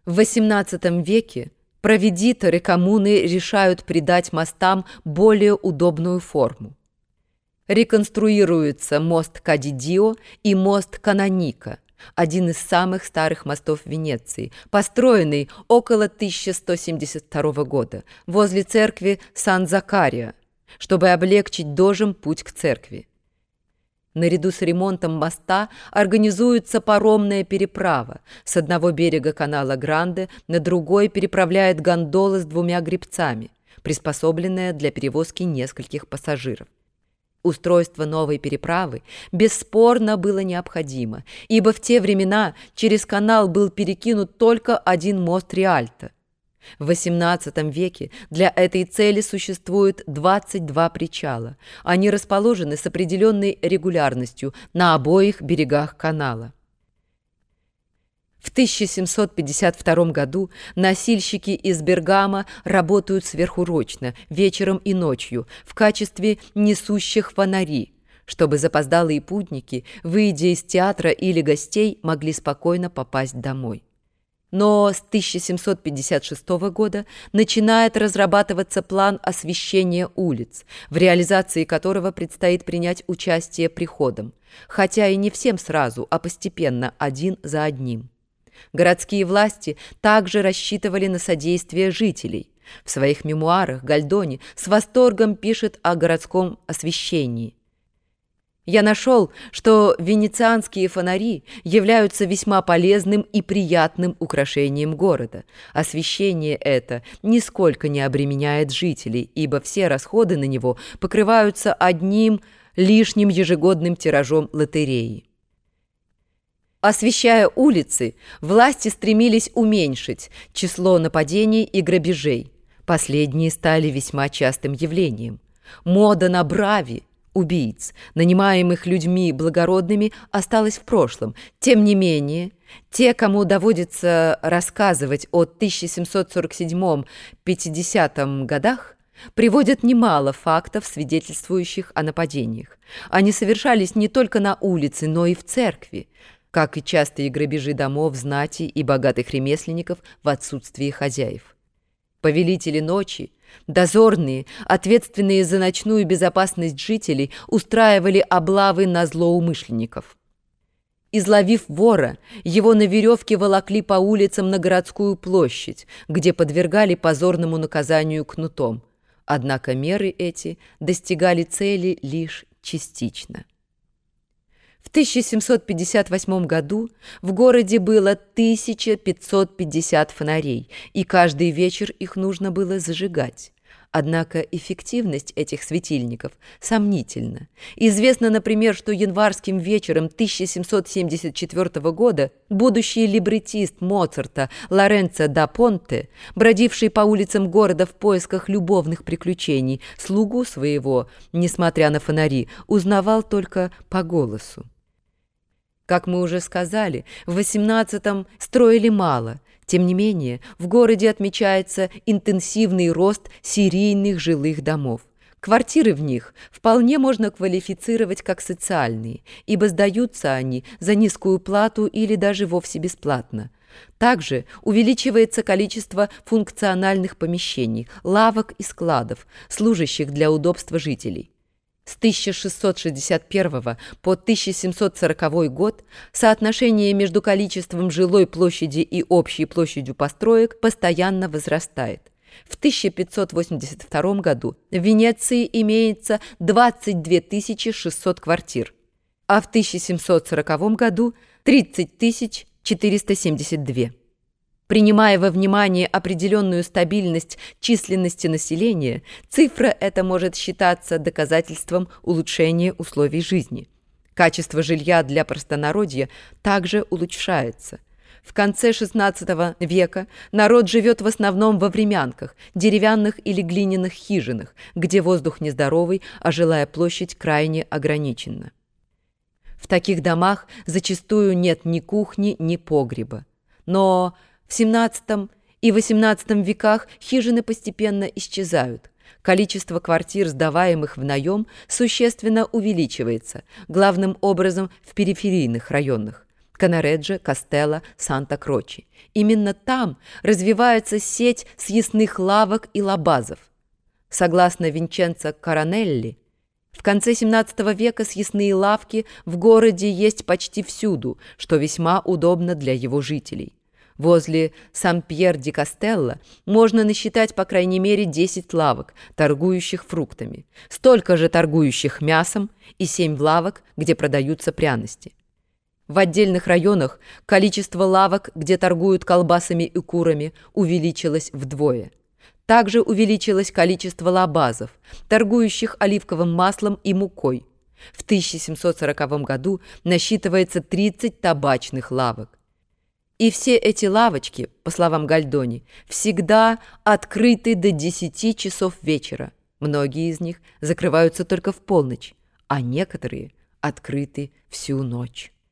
В XVIII веке проведиторы коммуны решают придать мостам более удобную форму. Реконструируется мост Кадидио и мост Каноника, один из самых старых мостов Венеции, построенный около 1172 года возле церкви Сан-Закария, чтобы облегчить дожам путь к церкви. Наряду с ремонтом моста организуется паромная переправа. С одного берега канала Гранде на другой переправляет гондола с двумя гребцами, приспособленная для перевозки нескольких пассажиров. Устройство новой переправы бесспорно было необходимо, ибо в те времена через канал был перекинут только один мост Риальто. В XVIII веке для этой цели существует 22 причала. Они расположены с определенной регулярностью на обоих берегах канала. В 1752 году носильщики из Бергама работают сверхурочно, вечером и ночью, в качестве несущих фонари, чтобы запоздалые путники, выйдя из театра или гостей, могли спокойно попасть домой. Но с 1756 года начинает разрабатываться план освещения улиц, в реализации которого предстоит принять участие приходам, хотя и не всем сразу, а постепенно, один за одним. Городские власти также рассчитывали на содействие жителей. В своих мемуарах Гальдони с восторгом пишет о городском освещении. «Я нашел, что венецианские фонари являются весьма полезным и приятным украшением города. Освещение это нисколько не обременяет жителей, ибо все расходы на него покрываются одним лишним ежегодным тиражом лотереи». Освещая улицы, власти стремились уменьшить число нападений и грабежей. Последние стали весьма частым явлением. Мода на брави, убийц, нанимаемых людьми благородными, осталась в прошлом. Тем не менее, те, кому доводится рассказывать о 1747-50 годах, приводят немало фактов, свидетельствующих о нападениях. Они совершались не только на улице, но и в церкви, как и частые грабежи домов, знати и богатых ремесленников в отсутствии хозяев. Повелители ночи, дозорные, ответственные за ночную безопасность жителей, устраивали облавы на злоумышленников. Изловив вора, его на веревке волокли по улицам на городскую площадь, где подвергали позорному наказанию кнутом. Однако меры эти достигали цели лишь частично. В 1758 году в городе было 1550 фонарей, и каждый вечер их нужно было зажигать. Однако эффективность этих светильников сомнительна. Известно, например, что январским вечером 1774 года будущий либретист Моцарта Лоренцо да Понте, бродивший по улицам города в поисках любовных приключений, слугу своего, несмотря на фонари, узнавал только по голосу. Как мы уже сказали, в XVIII строили мало. Тем не менее, в городе отмечается интенсивный рост серийных жилых домов. Квартиры в них вполне можно квалифицировать как социальные, ибо сдаются они за низкую плату или даже вовсе бесплатно. Также увеличивается количество функциональных помещений, лавок и складов, служащих для удобства жителей. С 1661 по 1740 год соотношение между количеством жилой площади и общей площадью построек постоянно возрастает. В 1582 году в Венеции имеется 22 600 квартир, а в 1740 году 30 472. Принимая во внимание определенную стабильность численности населения, цифра эта может считаться доказательством улучшения условий жизни. Качество жилья для простонародья также улучшается. В конце XVI века народ живет в основном во времянках, деревянных или глиняных хижинах, где воздух нездоровый, а жилая площадь крайне ограничена. В таких домах зачастую нет ни кухни, ни погреба. Но в XVII и XVIII веках хижины постепенно исчезают. Количество квартир, сдаваемых в наем, существенно увеличивается, главным образом в периферийных районах. Канареджо, Кастелло, Санта-Кроче. Именно там развивается сеть съестных лавок и лабазов. Согласно Винченцо Коронелли, в конце XVII века съестные лавки в городе есть почти всюду, что весьма удобно для его жителей. Возле Сан-Пьер-ди-Кастелло можно насчитать по крайней мере 10 лавок, торгующих фруктами, столько же торгующих мясом и 7 лавок, где продаются пряности. В отдельных районах количество лавок, где торгуют колбасами и курами, увеличилось вдвое. Также увеличилось количество лабазов, торгующих оливковым маслом и мукой. В 1740 году насчитывается 30 табачных лавок. И все эти лавочки, по словам Гальдони, всегда открыты до 10 часов вечера. Многие из них закрываются только в полночь, а некоторые открыты всю ночь.